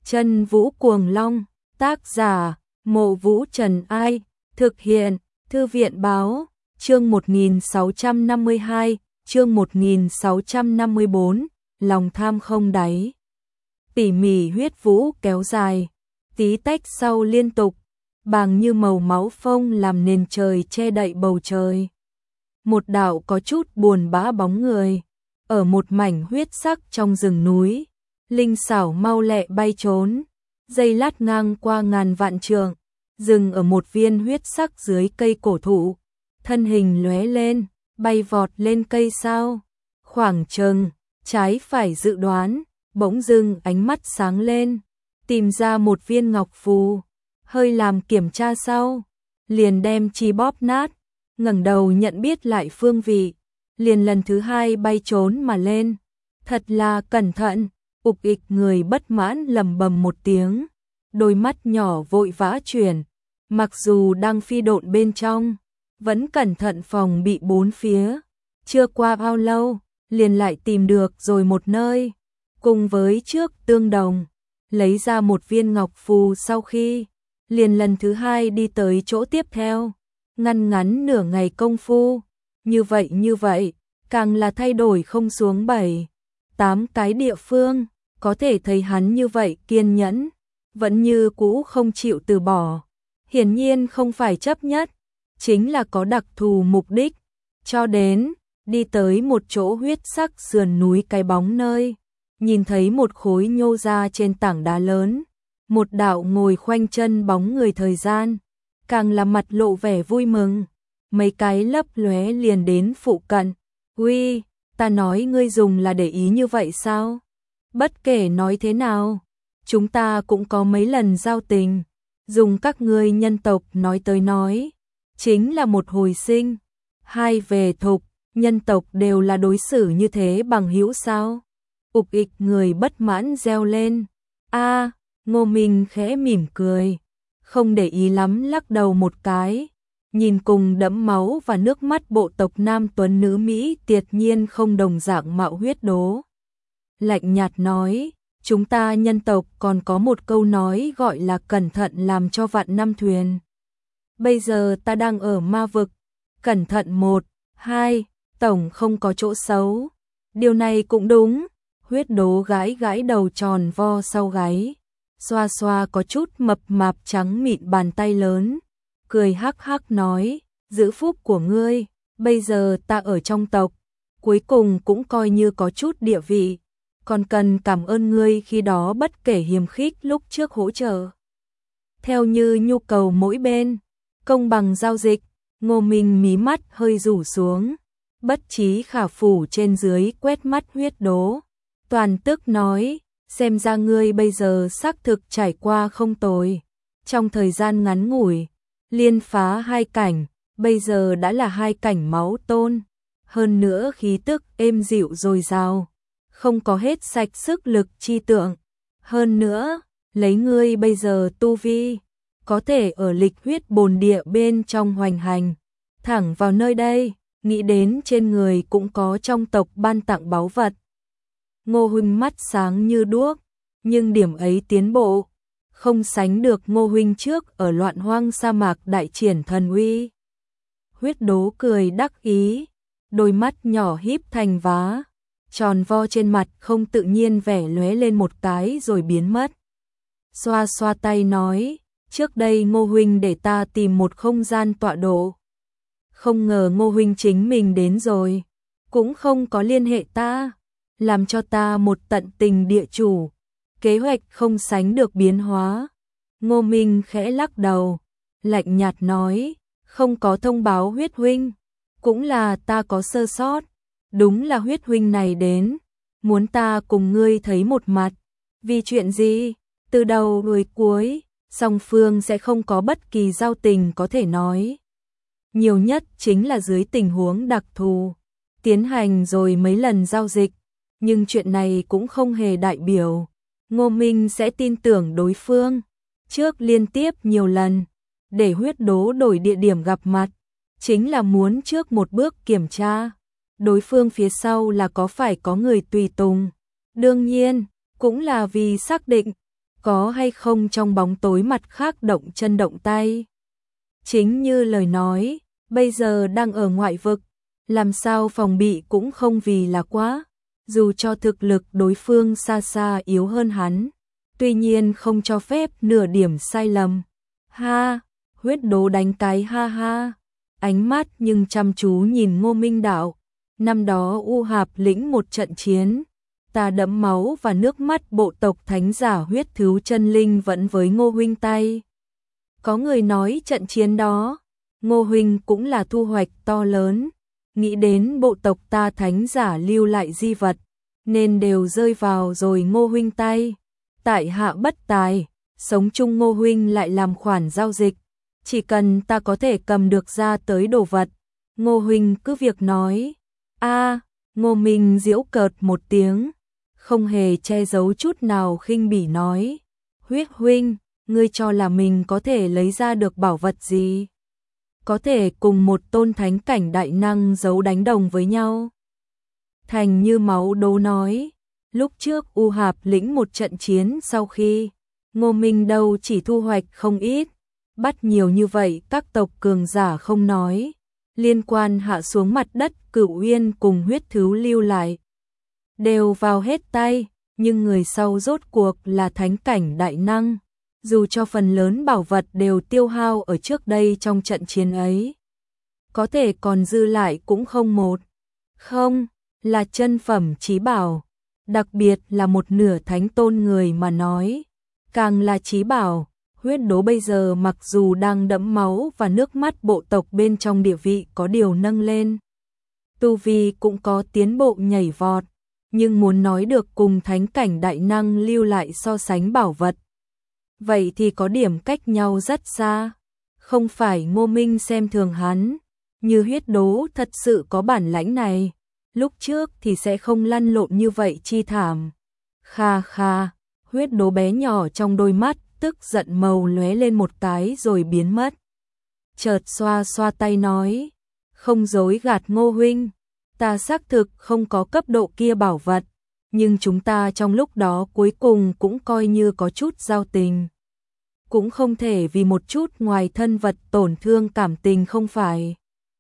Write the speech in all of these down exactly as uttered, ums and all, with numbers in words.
Chân Vũ Cuồng Long, tác giả, Mộ Vũ Trần Ai, thực hiện, Thư viện Báo, chương một nghìn sáu trăm năm mươi hai, chương một nghìn sáu trăm năm mươi bốn, lòng tham không đáy. Tỉ mỉ huyết vũ kéo dài, tí tách sau liên tục, bàng như màu máu phông làm nền trời che đậy bầu trời. Một đạo có chút buồn bã bóng người, ở một mảnh huyết sắc trong rừng núi, linh xảo mau lẹ bay trốn, dây lát ngang qua ngàn vạn trượng, dừng ở một viên huyết sắc dưới cây cổ thụ, thân hình lóe lên, bay vọt lên cây sao, khoảng chừng, trái phải dự đoán, bỗng dưng ánh mắt sáng lên, tìm ra một viên ngọc phù, hơi làm kiểm tra sau, liền đem chi bóp nát, ngẩng đầu nhận biết lại phương vị, liền lần thứ hai bay trốn mà lên, thật là cẩn thận. Ục ịch người bất mãn lầm bầm một tiếng, đôi mắt nhỏ vội vã chuyển, mặc dù đang phi độn bên trong, vẫn cẩn thận phòng bị bốn phía, chưa qua bao lâu, liền lại tìm được rồi một nơi, cùng với trước tương đồng, lấy ra một viên ngọc phù sau khi, liền lần thứ hai đi tới chỗ tiếp theo, ngăn ngắn nửa ngày công phu, như vậy như vậy, càng là thay đổi không xuống bảy, tám cái địa phương. Có thể thấy hắn như vậy kiên nhẫn, vẫn như cũ không chịu từ bỏ. Hiển nhiên không phải chấp nhất, chính là có đặc thù mục đích. Cho đến, đi tới một chỗ huyết sắc sườn núi cái bóng nơi, nhìn thấy một khối nhô ra trên tảng đá lớn, một đạo ngồi khoanh chân bóng người thời gian, càng là mặt lộ vẻ vui mừng. Mấy cái lấp lóe liền đến phụ cận. Uy, ta nói ngươi dùng là để ý như vậy sao? Bất kể nói thế nào, chúng ta cũng có mấy lần giao tình, dùng các ngươi nhân tộc nói tới nói, chính là một hồi sinh, hai về thục, nhân tộc đều là đối xử như thế bằng hữu sao? Ục ịch người bất mãn reo lên, a, Ngô Minh khẽ mỉm cười, không để ý lắm lắc đầu một cái, nhìn cùng đẫm máu và nước mắt bộ tộc nam tuấn nữ Mỹ tuyệt nhiên không đồng dạng mạo huyết đố. Lạnh nhạt nói, chúng ta nhân tộc còn có một câu nói gọi là cẩn thận làm cho vạn năm thuyền. Bây giờ ta đang ở ma vực, cẩn thận một, hai, tổng không có chỗ xấu. Điều này cũng đúng, huyết đố gãi gãi đầu tròn vo sau gáy, xoa xoa có chút mập mạp trắng mịn bàn tay lớn, cười hắc hắc nói, giữ phúc của ngươi, bây giờ ta ở trong tộc, cuối cùng cũng coi như có chút địa vị. Còn cần cảm ơn ngươi khi đó bất kể hiềm khích lúc trước hỗ trợ. Theo như nhu cầu mỗi bên, công bằng giao dịch, Ngô Minh mí mắt hơi rủ xuống, bất trí khả phủ trên dưới quét mắt huyết đố. Toàn tức nói, xem ra ngươi bây giờ xác thực trải qua không tồi. Trong thời gian ngắn ngủi, liên phá hai cảnh, bây giờ đã là hai cảnh máu tôn. Hơn nữa khí tức êm dịu dồi dào. Không có hết sạch sức lực chi tượng. Hơn nữa, lấy ngươi bây giờ tu vi, có thể ở lịch huyết bồn địa bên trong hoành hành. Thẳng vào nơi đây, nghĩ đến trên người cũng có trong tộc ban tặng báu vật. Ngô huynh mắt sáng như đuốc, nhưng điểm ấy tiến bộ, không sánh được Ngô huynh trước ở loạn hoang sa mạc đại triển thần uy. Huyết đố cười đắc ý, đôi mắt nhỏ híp thành vá. Tròn vo trên mặt không tự nhiên vẻ lóe lên một cái rồi biến mất. Xoa xoa tay nói, trước đây Ngô huynh để ta tìm một không gian tọa độ. Không ngờ Ngô huynh chính mình đến rồi, cũng không có liên hệ ta, làm cho ta một tận tình địa chủ. Kế hoạch không sánh được biến hóa. Ngô Minh khẽ lắc đầu, lạnh nhạt nói, không có thông báo huyết huynh, cũng là ta có sơ sót. Đúng là huyết huynh này đến, muốn ta cùng ngươi thấy một mặt. Vì chuyện gì? Từ đầu đuôi cuối, song phương sẽ không có bất kỳ giao tình có thể nói. Nhiều nhất chính là dưới tình huống đặc thù, tiến hành rồi mấy lần giao dịch, nhưng chuyện này cũng không hề đại biểu Ngô Minh sẽ tin tưởng đối phương. Trước liên tiếp nhiều lần, để huyết đố đổi địa điểm gặp mặt, chính là muốn trước một bước kiểm tra. Đối phương phía sau là có phải có người tùy tùng. Đương nhiên, cũng là vì xác định có hay không trong bóng tối mặt khác động chân động tay. Chính như lời nói, bây giờ đang ở ngoại vực, làm sao phòng bị cũng không vì là quá, dù cho thực lực đối phương xa xa yếu hơn hắn, tuy nhiên không cho phép nửa điểm sai lầm. Ha, huyết đố đánh cái ha ha, ánh mắt nhưng chăm chú nhìn Ngô Minh Đạo, năm đó U Hạp lĩnh một trận chiến, ta đẫm máu và nước mắt bộ tộc thánh giả huyết thứ chân linh vẫn với Ngô huynh tay. Có người nói trận chiến đó, Ngô huynh cũng là thu hoạch to lớn, nghĩ đến bộ tộc ta thánh giả lưu lại di vật, nên đều rơi vào rồi Ngô huynh tay. Tại hạ bất tài, sống chung Ngô huynh lại làm khoản giao dịch, chỉ cần ta có thể cầm được ra tới đồ vật, Ngô huynh cứ việc nói. A, Ngô Minh giễu cợt một tiếng, không hề che giấu chút nào khinh bỉ nói, huyết huynh, ngươi cho là mình có thể lấy ra được bảo vật gì? Có thể cùng một tôn thánh cảnh đại năng giấu đánh đồng với nhau. Thành Như Máu Đố nói, lúc trước U Hạp lĩnh một trận chiến sau khi, Ngô Minh đâu chỉ thu hoạch không ít, bắt nhiều như vậy các tộc cường giả không nói, liên quan hạ xuống mặt đất Cửu Uyên cùng huyết thứ lưu lại, đều vào hết tay, nhưng người sau rốt cuộc là thánh cảnh đại năng, dù cho phần lớn bảo vật đều tiêu hao ở trước đây trong trận chiến ấy, có thể còn dư lại cũng không một, không, là chân phẩm chí bảo, đặc biệt là một nửa thánh tôn người mà nói, càng là chí bảo. Huyết đố bây giờ mặc dù đang đẫm máu và nước mắt bộ tộc bên trong địa vị có điều nâng lên, tu vi cũng có tiến bộ nhảy vọt, nhưng muốn nói được cùng thánh cảnh đại năng lưu lại so sánh bảo vật, vậy thì có điểm cách nhau rất xa. Không phải Ngô Minh xem thường hắn, như huyết đố thật sự có bản lãnh này, lúc trước thì sẽ không lăn lộn như vậy chi thảm. Kha kha, huyết đố bé nhỏ trong đôi mắt tức giận màu lóe lên một cái rồi biến mất. Chợt xoa xoa tay nói, không dối gạt Ngô huynh, ta xác thực không có cấp độ kia bảo vật, nhưng chúng ta trong lúc đó cuối cùng cũng coi như có chút giao tình. Cũng không thể vì một chút ngoài thân vật tổn thương cảm tình không phải.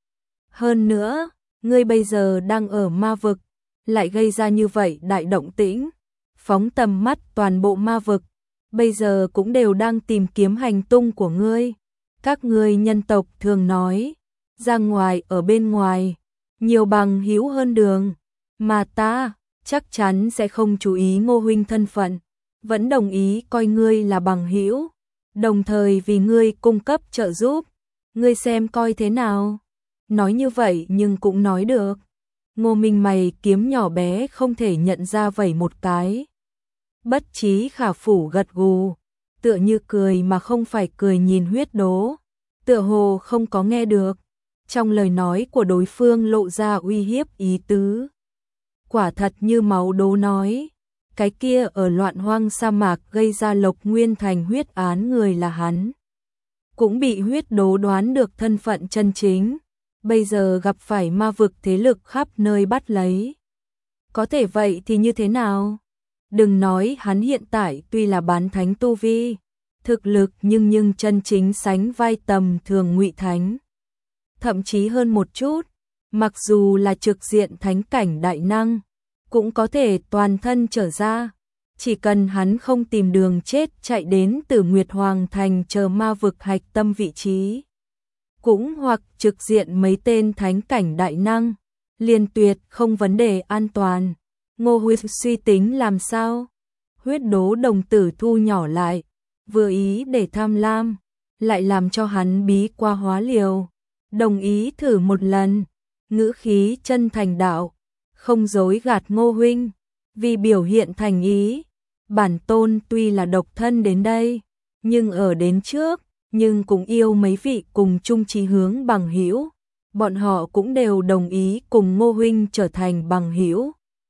Hơn nữa, ngươi bây giờ đang ở ma vực, lại gây ra như vậy đại động tĩnh, phóng tầm mắt toàn bộ ma vực, bây giờ cũng đều đang tìm kiếm hành tung của ngươi. Các ngươi nhân tộc thường nói, ra ngoài ở bên ngoài, nhiều bằng hữu hơn đường, mà ta chắc chắn sẽ không chú ý Ngô huynh thân phận, vẫn đồng ý coi ngươi là bằng hữu, đồng thời vì ngươi cung cấp trợ giúp, ngươi xem coi thế nào. Nói như vậy nhưng cũng nói được. Ngô Minh mày kiếm nhỏ bé không thể nhận ra vẩy một cái. Bất trí khả phủ gật gù, tựa như cười mà không phải cười nhìn huyết đố, tựa hồ không có nghe được. Trong lời nói của đối phương lộ ra uy hiếp ý tứ. Quả thật như Máu Đố nói, cái kia ở loạn hoang sa mạc gây ra Lộc Nguyên Thành huyết án người là hắn. Cũng bị huyết đố đoán được thân phận chân chính, bây giờ gặp phải ma vực thế lực khắp nơi bắt lấy. Có thể vậy thì như thế nào? Đừng nói hắn hiện tại tuy là bán thánh tu vi, thực lực nhưng nhưng chân chính sánh vai tầm thường ngụy thánh. Thậm chí hơn một chút, mặc dù là trực diện thánh cảnh đại năng, cũng có thể toàn thân trở ra. Chỉ cần hắn không tìm đường chết chạy đến từ Nguyệt Hoàng Thành chờ ma vực hạch tâm vị trí. Cũng hoặc trực diện mấy tên thánh cảnh đại năng, liền tuyệt không vấn đề an toàn. Ngô huynh suy tính làm sao? Huyết đố đồng tử thu nhỏ lại, vừa ý để tham lam, lại làm cho hắn bí qua hóa liều. Đồng ý thử một lần, ngữ khí chân thành đạo, không dối gạt Ngô huynh, vì biểu hiện thành ý, bản tôn tuy là độc thân đến đây, nhưng ở đến trước, nhưng cũng yêu mấy vị cùng chung chí hướng bằng hữu, bọn họ cũng đều đồng ý cùng Ngô huynh trở thành bằng hữu.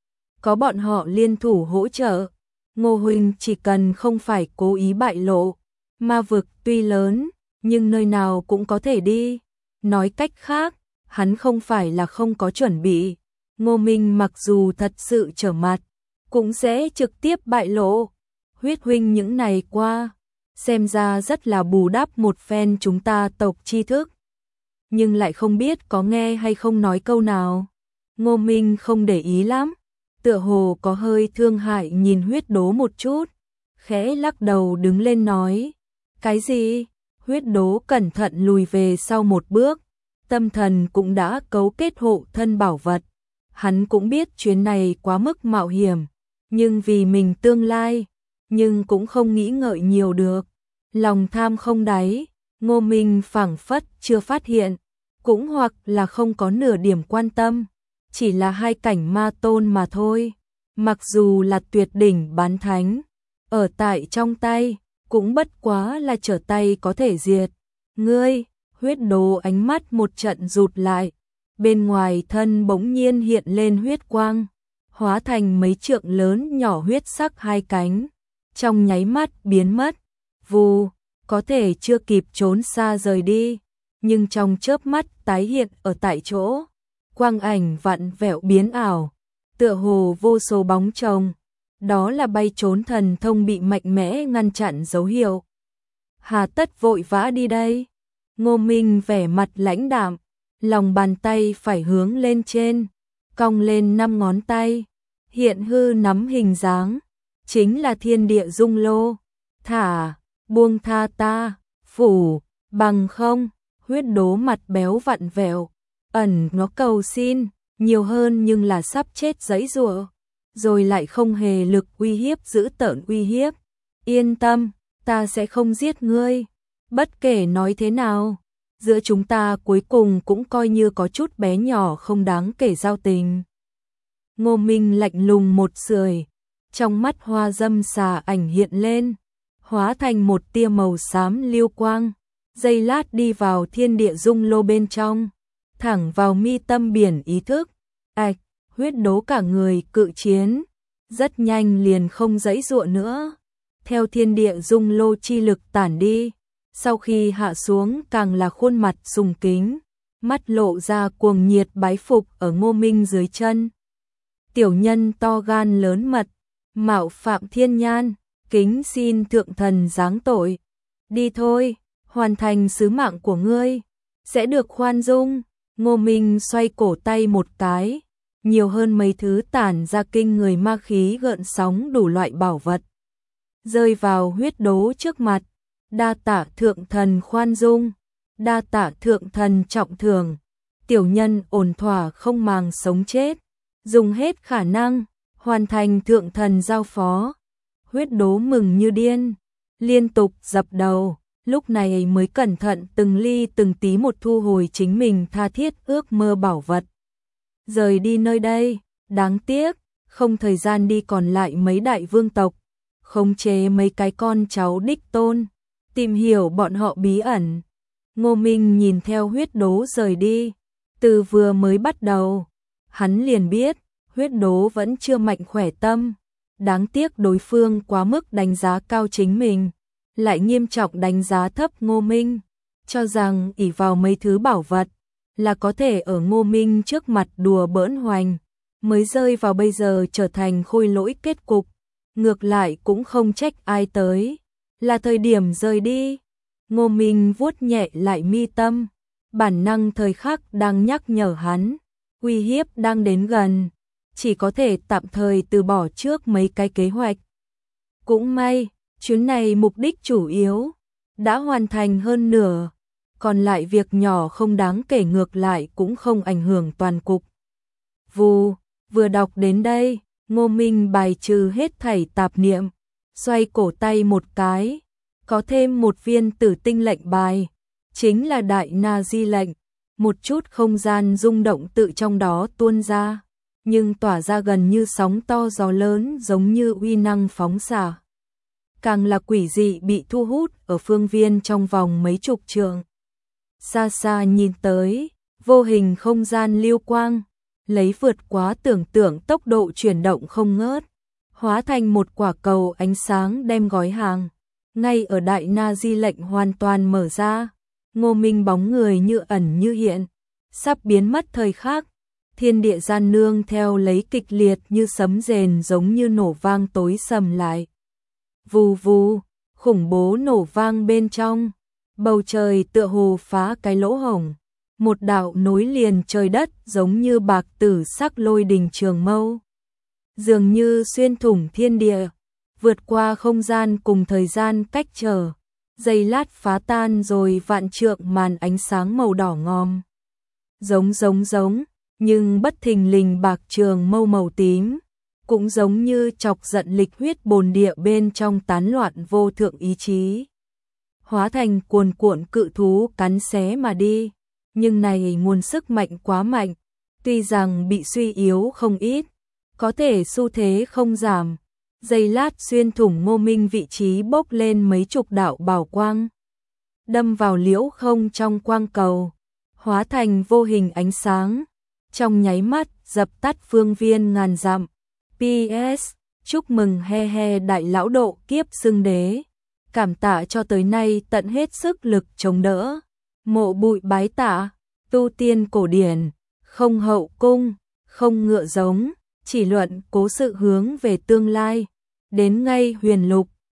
Có bọn họ liên thủ hỗ trợ, Ngô huynh chỉ cần không phải cố ý bại lộ, ma vực tuy lớn, nhưng nơi nào cũng có thể đi. Nói cách khác, hắn không phải là không có chuẩn bị. Ngô Minh mặc dù thật sự trở mặt, cũng sẽ trực tiếp bại lộ. huyết huynh những này qua, xem ra rất là bù đắp một phen chúng ta tộc tri thức. Nhưng lại không biết có nghe hay không nói câu nào. Ngô Minh không để ý lắm, tựa hồ có hơi thương hại nhìn huyết đố một chút, khẽ lắc đầu đứng lên nói. Cái gì? Huyết đố cẩn thận lùi về sau một bước, tâm thần cũng đã cấu kết hộ thân bảo vật. Hắn cũng biết chuyến này quá mức mạo hiểm, nhưng vì mình tương lai, nhưng cũng không nghĩ ngợi nhiều được. Lòng tham không đáy, Ngô Minh phảng phất chưa phát hiện, cũng hoặc là không có nửa điểm quan tâm, chỉ là hai cảnh ma tôn mà thôi. Mặc dù là tuyệt đỉnh bán thánh, ở tại trong tay, cũng bất quá là trở tay có thể diệt. Ngươi, huyết đố ánh mắt một trận rụt lại, bên ngoài thân bỗng nhiên hiện lên huyết quang, hóa thành mấy trượng lớn nhỏ huyết sắc hai cánh, trong nháy mắt biến mất. Vù, có thể chưa kịp trốn xa rời đi, nhưng trong chớp mắt tái hiện ở tại chỗ, quang ảnh vặn vẹo biến ảo, tựa hồ vô số bóng chồng, đó là bay trốn thần thông bị mạnh mẽ ngăn chặn dấu hiệu. Hà tất vội vã đi đây? Ngô Minh vẻ mặt lãnh đạm, lòng bàn tay phải hướng lên trên, cong lên năm ngón tay, hiện hư nắm hình dáng, chính là thiên địa dung lô. Thả, buông tha ta, phủ, bằng không. Huyết đố mặt béo vặn vẹo, ẩn nó cầu xin, nhiều hơn nhưng là sắp chết giãy giụa, rồi lại không hề lực uy hiếp giữ tợn uy hiếp. Yên tâm, ta sẽ không giết ngươi. Bất kể nói thế nào, giữa chúng ta cuối cùng cũng coi như có chút bé nhỏ không đáng kể giao tình. Ngô Minh lạnh lùng một sưởi, trong mắt hoa dâm xà ảnh hiện lên, hóa thành một tia màu xám lưu quang, giây lát đi vào thiên địa dung lô bên trong, thẳng vào mi tâm biển ý thức. Ạch, huyết đố cả người cự chiến, rất nhanh liền không giãy giụa nữa. Theo thiên địa dung lô chi lực tản đi, sau khi hạ xuống càng là khuôn mặt sùng kính, mắt lộ ra cuồng nhiệt bái phục ở Ngô Minh dưới chân. Tiểu nhân to gan lớn mật, mạo phạm thiên nhan, kính xin thượng thần giáng tội. Đi thôi, hoàn thành sứ mạng của ngươi, sẽ được khoan dung. Ngô Minh xoay cổ tay một cái, nhiều hơn mấy thứ tản ra kinh người ma khí gợn sóng đủ loại bảo vật, rơi vào huyết đố trước mặt. Đa tạ thượng thần khoan dung, đa tạ thượng thần trọng thưởng, tiểu nhân ổn thỏa không màng sống chết, dùng hết khả năng, hoàn thành thượng thần giao phó. Huyết đố mừng như điên, liên tục dập đầu, lúc này mới cẩn thận từng ly từng tí một thu hồi chính mình tha thiết ước mơ bảo vật. Rời đi nơi đây, đáng tiếc, không thời gian đi còn lại mấy đại vương tộc, khống chế mấy cái con cháu đích tôn, tìm hiểu bọn họ bí ẩn. Ngô Minh nhìn theo huyết đố rời đi, từ vừa mới bắt đầu, hắn liền biết, huyết đố vẫn chưa mạnh khỏe tâm, đáng tiếc đối phương quá mức đánh giá cao chính mình, lại nghiêm trọng đánh giá thấp Ngô Minh, cho rằng ỷ vào mấy thứ bảo vật là có thể ở Ngô Minh trước mặt đùa bỡn hoành, mới rơi vào bây giờ trở thành khôi lỗi kết cục. Ngược lại cũng không trách ai tới, là thời điểm rời đi. Ngô Minh vuốt nhẹ lại mi tâm, bản năng thời khắc đang nhắc nhở hắn, uy hiếp đang đến gần, chỉ có thể tạm thời từ bỏ trước mấy cái kế hoạch. Cũng may, chuyến này mục đích chủ yếu đã hoàn thành hơn nửa, còn lại việc nhỏ không đáng kể ngược lại cũng không ảnh hưởng toàn cục. Vù, vừa đọc đến đây, Ngô Minh bài trừ hết thảy tạp niệm, xoay cổ tay một cái, có thêm một viên tử tinh lệnh bài, chính là đại na di lệnh, một chút không gian rung động tự trong đó tuôn ra, nhưng tỏa ra gần như sóng to gió lớn giống như uy năng phóng xạ. Càng là quỷ dị bị thu hút ở phương viên trong vòng mấy chục trượng. Xa xa nhìn tới, vô hình không gian lưu quang, lấy vượt quá tưởng tượng tốc độ chuyển động không ngớt, hóa thành một quả cầu ánh sáng đem gói hàng. Ngay ở đại na di lệnh hoàn toàn mở ra, Ngô Minh bóng người như ẩn như hiện, sắp biến mất thời khắc, thiên địa gian nương theo lấy kịch liệt như sấm rền giống như nổ vang tối sầm lại. Vù vù, khủng bố nổ vang bên trong, bầu trời tựa hồ phá cái lỗ hổng, một đạo nối liền trời đất giống như bạc tử sắc lôi đình trường mâu, dường như xuyên thủng thiên địa, vượt qua không gian cùng thời gian cách trở, giây lát phá tan rồi vạn trượng màn ánh sáng màu đỏ ngòm. Giống giống giống, nhưng bất thình lình bạc trường mâu màu tím, cũng giống như chọc giận lịch huyết bồn địa bên trong tán loạn vô thượng ý chí. Hóa thành cuồn cuộn cự thú cắn xé mà đi, nhưng này nguồn sức mạnh quá mạnh, tuy rằng bị suy yếu không ít, có thể xu thế không giảm. Giây lát xuyên thủng Ngô Minh vị trí bốc lên mấy chục đạo bảo quang, đâm vào liễu không trong quang cầu, hóa thành vô hình ánh sáng, trong nháy mắt dập tắt phương viên ngàn dặm. pê ét chúc mừng he he đại lão độ kiếp xưng đế, cảm tạ cho tới nay tận hết sức lực chống đỡ. Mộ Bụi bái tạ, tu tiên cổ điển, không hậu cung, không ngựa giống, chỉ luận cố sự hướng về tương lai. Đến ngay huyền lục,